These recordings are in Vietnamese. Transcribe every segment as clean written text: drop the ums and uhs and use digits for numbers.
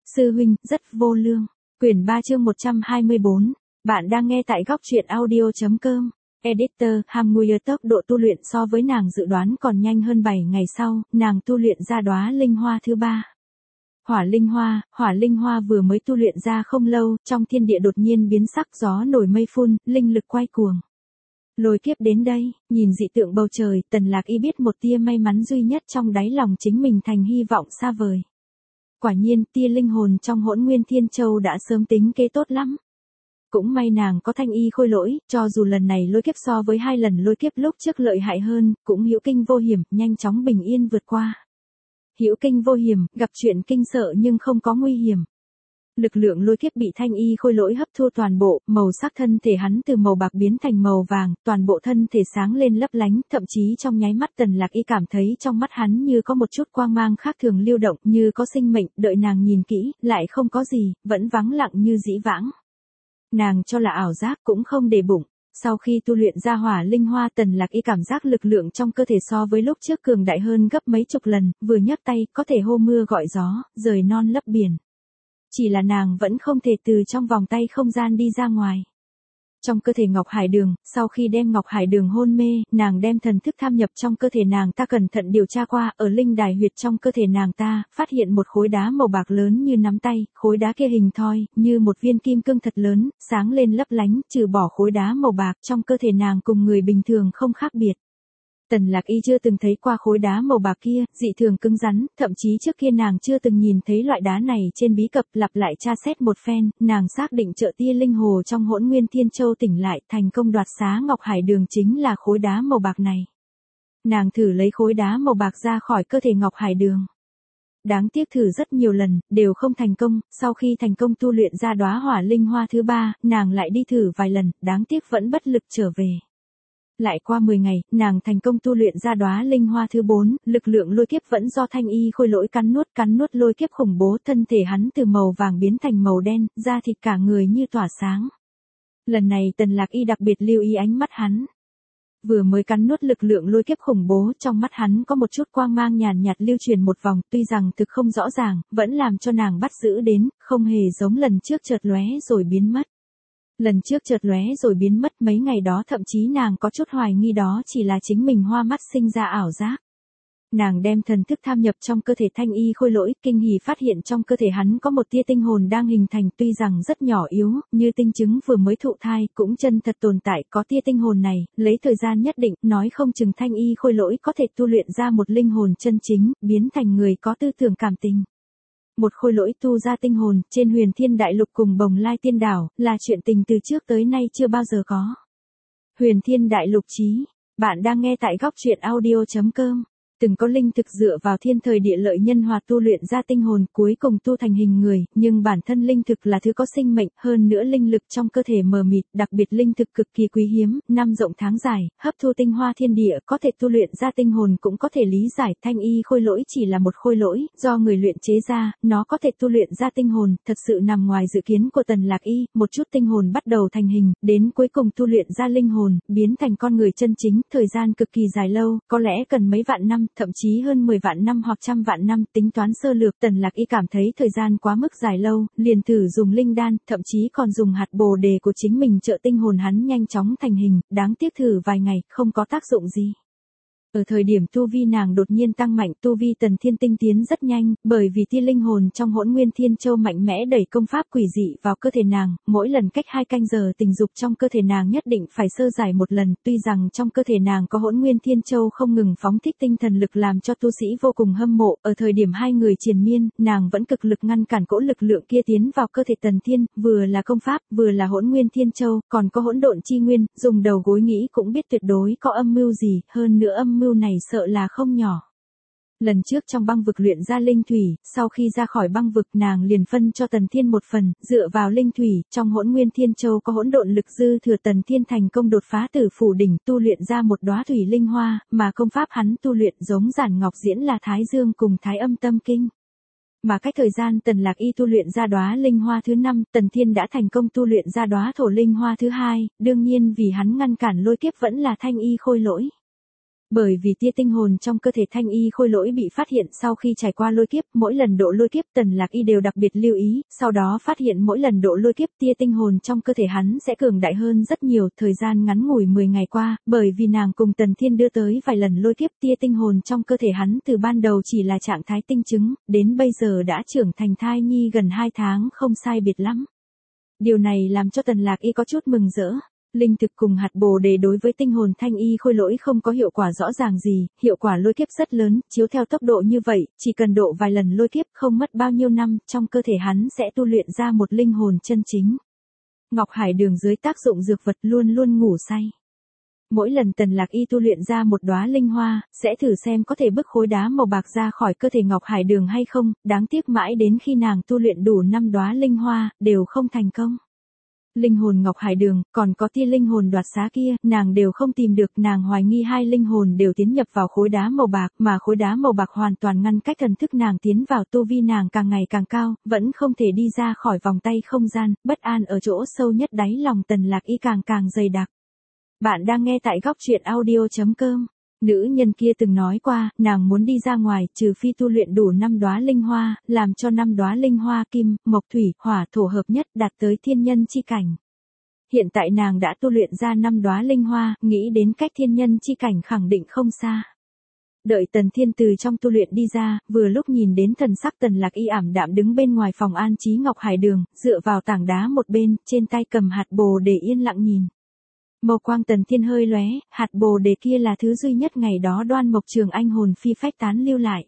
Sư huynh, rất vô lương. Quyển 3 chương 124. Bạn đang nghe tại góc truyện audio.com. Editor, Hamuyer tốc độ tu luyện so với nàng dự đoán còn nhanh hơn 7 ngày sau, nàng tu luyện ra đóa linh hoa thứ 3. Hỏa linh hoa vừa mới tu luyện ra không lâu, trong thiên địa đột nhiên biến sắc, gió nổi mây phun, linh lực quay cuồng. Lôi kiếp đến đây, nhìn dị tượng bầu trời, Tần Lạc Y biết một tia may mắn duy nhất trong đáy lòng chính mình thành hy vọng xa vời. Quả nhiên, tia linh hồn trong Hỗn Nguyên Thiên Châu đã sớm tính kế tốt lắm. Cũng may nàng có thanh y khôi lỗi, cho dù lần này lôi kiếp so với 2 lần lôi kiếp lúc trước lợi hại hơn, cũng hữu kinh vô hiểm, nhanh chóng bình yên vượt qua. Hữu kinh vô hiểm, gặp chuyện kinh sợ nhưng không có nguy hiểm. Lực lượng lôi kiếp bị thanh y khôi lỗi hấp thu toàn bộ, màu sắc thân thể hắn từ màu bạc biến thành màu vàng, toàn bộ thân thể sáng lên lấp lánh, thậm chí trong nháy mắt Tần Lạc Y cảm thấy trong mắt hắn như có một chút quang mang khác thường lưu động, như có sinh mệnh, đợi nàng nhìn kỹ, lại không có gì, vẫn vắng lặng như dĩ vãng. Nàng cho là ảo giác cũng không để bụng. Sau khi tu luyện ra hỏa linh hoa, Tần Lạc Y cảm giác lực lượng trong cơ thể so với lúc trước cường đại hơn gấp mấy chục lần, vừa nhấc tay, có thể hô mưa gọi gió, rời non lấp biển. Chỉ là nàng vẫn không thể từ trong vòng tay không gian đi ra ngoài. Trong cơ thể Ngọc Hải Đường, sau khi đem Ngọc Hải Đường hôn mê, nàng đem thần thức tham nhập trong cơ thể nàng ta, cẩn thận điều tra qua, ở linh đài huyệt trong cơ thể nàng ta, phát hiện một khối đá màu bạc lớn như nắm tay, khối đá kia hình thoi, như một viên kim cương thật lớn, sáng lên lấp lánh, trừ bỏ khối đá màu bạc trong cơ thể nàng cùng người bình thường không khác biệt. Tần Lạc Y chưa từng thấy qua khối đá màu bạc kia, dị thường cứng rắn, thậm chí trước kia nàng chưa từng nhìn thấy loại đá này trên bí cập, lặp lại tra xét một phen, nàng xác định trợ tia linh hồ trong Hỗn Nguyên Thiên Châu tỉnh lại, thành công đoạt xá Ngọc Hải Đường chính là khối đá màu bạc này. Nàng thử lấy khối đá màu bạc ra khỏi cơ thể Ngọc Hải Đường. Đáng tiếc thử rất nhiều lần, đều không thành công, sau khi thành công tu luyện ra đóa hỏa linh hoa thứ 3, nàng lại đi thử vài lần, đáng tiếc vẫn bất lực trở về. Lại qua 10 ngày, nàng thành công tu luyện ra đóa linh hoa thứ 4, lực lượng lôi kiếp vẫn do thanh y khôi lỗi cắn nuốt lôi kiếp khủng bố, thân thể hắn từ màu vàng biến thành màu đen, da thịt cả người như tỏa sáng. Lần này Tần Lạc Y đặc biệt lưu ý ánh mắt hắn. Vừa mới cắn nuốt lực lượng lôi kiếp khủng bố, trong mắt hắn có một chút quang mang nhàn nhạt lưu truyền một vòng, tuy rằng thực không rõ ràng, vẫn làm cho nàng bắt giữ đến, không hề giống lần trước chợt lóe rồi biến mất. Lần trước chợt lóe rồi biến mất, mấy ngày đó thậm chí nàng có chút hoài nghi đó chỉ là chính mình hoa mắt sinh ra ảo giác. Nàng đem thần thức tham nhập trong cơ thể thanh y khôi lỗi, kinh hỉ phát hiện trong cơ thể hắn có một tia tinh hồn đang hình thành, tuy rằng rất nhỏ yếu, như tinh trứng vừa mới thụ thai, cũng chân thật tồn tại, có tia tinh hồn này, lấy thời gian nhất định, nói không chừng thanh y khôi lỗi có thể tu luyện ra một linh hồn chân chính, biến thành người có tư tưởng cảm tình. Một khôi lỗi tu ra tinh hồn, trên Huyền Thiên Đại Lục cùng Bồng Lai Tiên Đảo, là chuyện tình từ trước tới nay chưa bao giờ có. Huyền Thiên Đại Lục chí, bạn đang nghe tại góc truyện audio.com. Từng có linh thực dựa vào thiên thời địa lợi nhân hòa tu luyện ra tinh hồn, cuối cùng tu thành hình người, nhưng bản thân linh thực là thứ có sinh mệnh, hơn nữa linh lực trong cơ thể mờ mịt, đặc biệt linh thực cực kỳ quý hiếm, năm rộng tháng dài, hấp thu tinh hoa thiên địa, có thể tu luyện ra tinh hồn cũng có thể lý giải, thanh y khôi lỗi chỉ là một khôi lỗi, do người luyện chế ra, nó có thể tu luyện ra tinh hồn, thật sự nằm ngoài dự kiến của Tần Lạc Y, một chút tinh hồn bắt đầu thành hình, đến cuối cùng tu luyện ra linh hồn, biến thành con người chân chính, thời gian cực kỳ dài lâu, có lẽ cần mấy vạn năm, thậm chí hơn 10 vạn năm hoặc trăm vạn năm, tính toán sơ lược, Tần Lạc Y cảm thấy thời gian quá mức dài lâu, liền thử dùng linh đan, thậm chí còn dùng hạt bồ đề của chính mình trợ tinh hồn hắn nhanh chóng thành hình, đáng tiếc thử vài ngày, không có tác dụng gì. Ở thời điểm tu vi nàng đột nhiên tăng mạnh, tu vi Tần Thiên tinh tiến rất nhanh, bởi vì tia linh hồn trong Hỗn Nguyên Thiên Châu mạnh mẽ đẩy công pháp quỷ dị vào cơ thể nàng, mỗi lần cách 2 canh giờ tình dục trong cơ thể nàng nhất định phải sơ giải một lần, tuy rằng trong cơ thể nàng có Hỗn Nguyên Thiên Châu không ngừng phóng thích tinh thần lực làm cho tu sĩ vô cùng hâm mộ, ở thời điểm hai người triền miên, nàng vẫn cực lực ngăn cản cỗ lực lượng kia tiến vào cơ thể Tần Thiên, vừa là công pháp, vừa là Hỗn Nguyên Thiên Châu, còn có hỗn độn chi nguyên, dùng đầu gối nghĩ cũng biết tuyệt đối có âm mưu gì, hơn nữa âm mưu này sợ là không nhỏ. Lần trước trong băng vực luyện ra linh thủy, sau khi ra khỏi băng vực nàng liền phân cho Tần Thiên một phần, dựa vào linh thủy, trong Hỗn Nguyên Thiên Châu có hỗn độn lực dư thừa, Tần Thiên thành công đột phá Tử Phủ đỉnh, tu luyện ra một đóa thủy linh hoa, mà công pháp hắn tu luyện giống Giản Ngọc Diễn là Thái Dương cùng Thái Âm Tâm Kinh. Mà cách thời gian Tần Lạc Y tu luyện ra đóa linh hoa thứ 5, Tần Thiên đã thành công tu luyện ra đóa thổ linh hoa thứ 2, đương nhiên vì hắn ngăn cản lôi kiếp vẫn là thanh y khôi lỗi. Bởi vì tia tinh hồn trong cơ thể Thanh Y Khôi Lỗi bị phát hiện sau khi trải qua lôi kiếp, mỗi lần độ lôi kiếp Tần Lạc Y đều đặc biệt lưu ý, sau đó phát hiện mỗi lần độ lôi kiếp tia tinh hồn trong cơ thể hắn sẽ cường đại hơn rất nhiều. Thời gian ngắn ngủi 10 ngày qua, bởi vì nàng cùng Tần Thiên đưa tới vài lần lôi kiếp, tia tinh hồn trong cơ thể hắn từ ban đầu chỉ là trạng thái tinh trứng, đến bây giờ đã trưởng thành thai nhi gần 2 tháng, không sai biệt lắm. Điều này làm cho Tần Lạc Y có chút mừng rỡ. Linh thực cùng hạt bồ đề đối với tinh hồn Thanh Y Khôi Lỗi không có hiệu quả rõ ràng gì, hiệu quả lôi kiếp rất lớn, chiếu theo tốc độ như vậy, chỉ cần độ vài lần lôi kiếp không mất bao nhiêu năm, trong cơ thể hắn sẽ tu luyện ra một linh hồn chân chính. Ngọc Hải Đường dưới tác dụng dược vật luôn luôn ngủ say. Mỗi lần Tần Lạc Y tu luyện ra một đóa linh hoa, sẽ thử xem có thể bức khối đá màu bạc ra khỏi cơ thể Ngọc Hải Đường hay không, đáng tiếc mãi đến khi nàng tu luyện đủ 5 đóa linh hoa, đều không thành công. Linh hồn Ngọc Hải Đường, còn có tia linh hồn đoạt xá kia, nàng đều không tìm được, nàng hoài nghi hai linh hồn đều tiến nhập vào khối đá màu bạc, mà khối đá màu bạc hoàn toàn ngăn cách thần thức nàng tiến vào, tu vi nàng càng ngày càng cao, vẫn không thể đi ra khỏi vòng tay không gian, bất an ở chỗ sâu nhất đáy lòng Tần Lạc Y càng càng dày đặc. Bạn đang nghe tại góc truyện audio.com. Nữ nhân kia từng nói qua, nàng muốn đi ra ngoài, trừ phi tu luyện đủ 5 đóa linh hoa, làm cho 5 đóa linh hoa kim, mộc thủy, hỏa thổ hợp nhất đạt tới thiên nhân chi cảnh. Hiện tại nàng đã tu luyện ra 5 đóa linh hoa, nghĩ đến cách thiên nhân chi cảnh khẳng định không xa. Đợi Tần Thiên từ trong tu luyện đi ra, vừa lúc nhìn đến thần sắc Tần Lạc Y ảm đạm đứng bên ngoài phòng an trí Ngọc Hải Đường, dựa vào tảng đá một bên, trên tay cầm hạt bồ để yên lặng nhìn. Màu quang Tần Thiên hơi lóe, hạt bồ đề kia là thứ duy nhất ngày đó Đoan Mộc Trường Anh hồn phi phách tán lưu lại.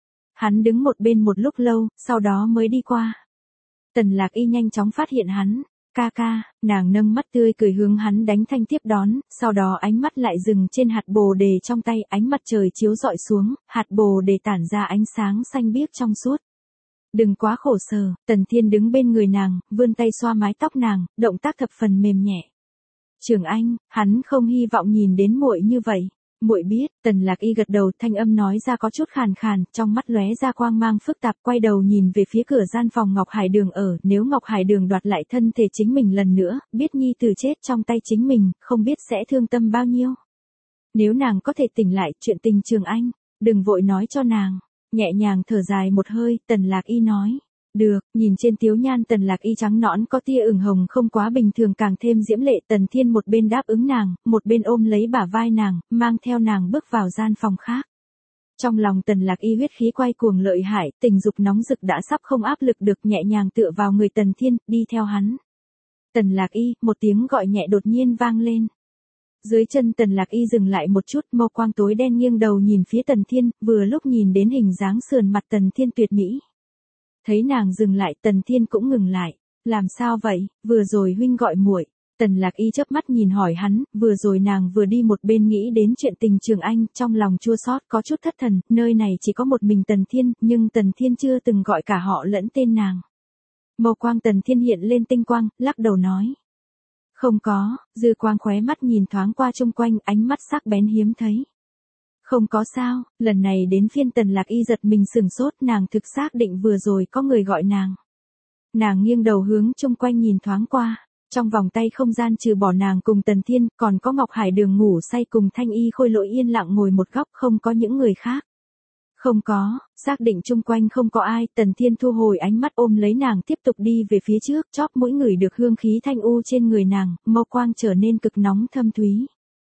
Hắn đứng một bên một lúc lâu, sau đó mới đi qua. Tần Lạc Y nhanh chóng phát hiện hắn. Ca ca, nàng nâng mắt tươi cười hướng hắn đánh thanh tiếp đón, sau đó ánh mắt lại dừng trên hạt bồ đề trong tay, ánh mặt trời chiếu rọi xuống, hạt bồ đề tản ra ánh sáng xanh biếc trong suốt. Đừng quá khổ sở, Tần Thiên đứng bên người nàng, vươn tay xoa mái tóc nàng, động tác thập phần mềm nhẹ. Trường Anh, hắn không hy vọng nhìn đến muội như vậy. Muội biết, Tần Lạc Y gật đầu, thanh âm nói ra có chút khàn khàn, trong mắt lóe ra quang mang phức tạp, quay đầu nhìn về phía cửa gian phòng Ngọc Hải Đường ở, nếu Ngọc Hải Đường đoạt lại thân thể chính mình lần nữa, biết nhi tử chết trong tay chính mình, không biết sẽ thương tâm bao nhiêu. Nếu nàng có thể tỉnh lại chuyện tình Trường Anh, đừng vội nói cho nàng. Nhẹ nhàng thở dài một hơi, Tần Lạc Y nói. Được, nhìn trên tiếu nhan Tần Lạc Y trắng nõn có tia ửng hồng không quá bình thường càng thêm diễm lệ. Tần Thiên một bên đáp ứng nàng, một bên ôm lấy bả vai nàng, mang theo nàng bước vào gian phòng khác. Trong lòng Tần Lạc Y huyết khí quay cuồng lợi hại, tình dục nóng rực đã sắp không áp lực được, nhẹ nhàng tựa vào người Tần Thiên, đi theo hắn. Tần Lạc Y, một tiếng gọi nhẹ đột nhiên vang lên. Dưới chân Tần Lạc Y dừng lại một chút, mâu quang tối đen nghiêng đầu nhìn phía Tần Thiên, vừa lúc nhìn đến hình dáng sườn mặt Tần Thiên tuyệt mỹ. Thấy nàng dừng lại, Tần Thiên cũng ngừng lại. Làm sao vậy, vừa rồi huynh gọi muội. Tần Lạc Y chớp mắt nhìn hỏi hắn, vừa rồi nàng vừa đi một bên nghĩ đến chuyện tình Trường Anh, trong lòng chua xót có chút thất thần, nơi này chỉ có một mình Tần Thiên, nhưng Tần Thiên chưa từng gọi cả họ lẫn tên nàng. Màu quang Tần Thiên hiện lên tinh quang, lắc đầu nói. Không có, dư quang khóe mắt nhìn thoáng qua chung quanh, ánh mắt sắc bén hiếm thấy. Không có sao, lần này đến phiên Tần Lạc Y giật mình sửng sốt, nàng thực xác định vừa rồi có người gọi nàng. Nàng nghiêng đầu hướng chung quanh nhìn thoáng qua, trong vòng tay không gian trừ bỏ nàng cùng Tần Thiên, còn có Ngọc Hải Đường ngủ say cùng Thanh Y Khôi Lỗi yên lặng ngồi một góc, không có những người khác. Không có, xác định chung quanh không có ai, Tần Thiên thu hồi ánh mắt ôm lấy nàng tiếp tục đi về phía trước, chóp mũi ngửi được hương khí thanh u trên người nàng, mâu quang trở nên cực nóng thâm thúy.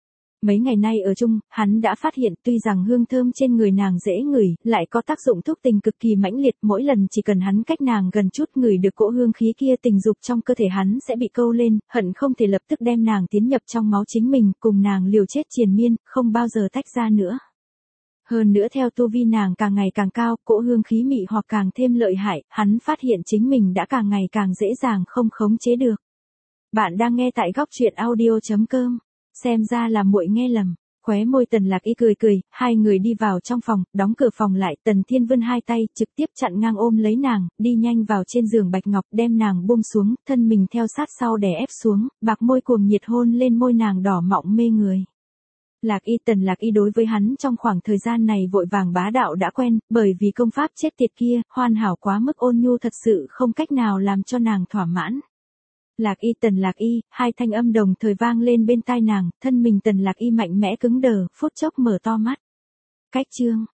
Mấy ngày nay ở chung, hắn đã phát hiện tuy rằng hương thơm trên người nàng dễ ngửi, lại có tác dụng thúc tình cực kỳ mãnh liệt, mỗi lần chỉ cần hắn cách nàng gần chút ngửi được cỗ hương khí kia tình dục trong cơ thể hắn sẽ bị câu lên, hận không thể lập tức đem nàng tiến nhập trong máu chính mình, cùng nàng liều chết triền miên, không bao giờ tách ra nữa. Hơn nữa theo tu vi nàng càng ngày càng cao, cỗ hương khí mị hoặc càng thêm lợi hại, hắn phát hiện chính mình đã càng ngày càng dễ dàng không khống chế được. Bạn đang nghe tại góc truyện audio.com. Xem ra là muội nghe lầm. Khóe môi Tần Lạc Y cười cười, hai người đi vào trong phòng, đóng cửa phòng lại, Tần Thiên vươn hai tay, trực tiếp chặn ngang ôm lấy nàng, đi nhanh vào trên giường bạch ngọc, đem nàng buông xuống, thân mình theo sát sau đè ép xuống, bạc môi cuồng nhiệt hôn lên môi nàng đỏ mọng mê người. Tần Lạc Y đối với hắn trong khoảng thời gian này vội vàng bá đạo đã quen, bởi vì công pháp chết tiệt kia, hoàn hảo quá mức ôn nhu thật sự không cách nào làm cho nàng thỏa mãn. Lạc Y, Tần Lạc Y, hai thanh âm đồng thời vang lên bên tai nàng, thân mình Tần Lạc Y mạnh mẽ cứng đờ, phút chốc mở to mắt. Cách chương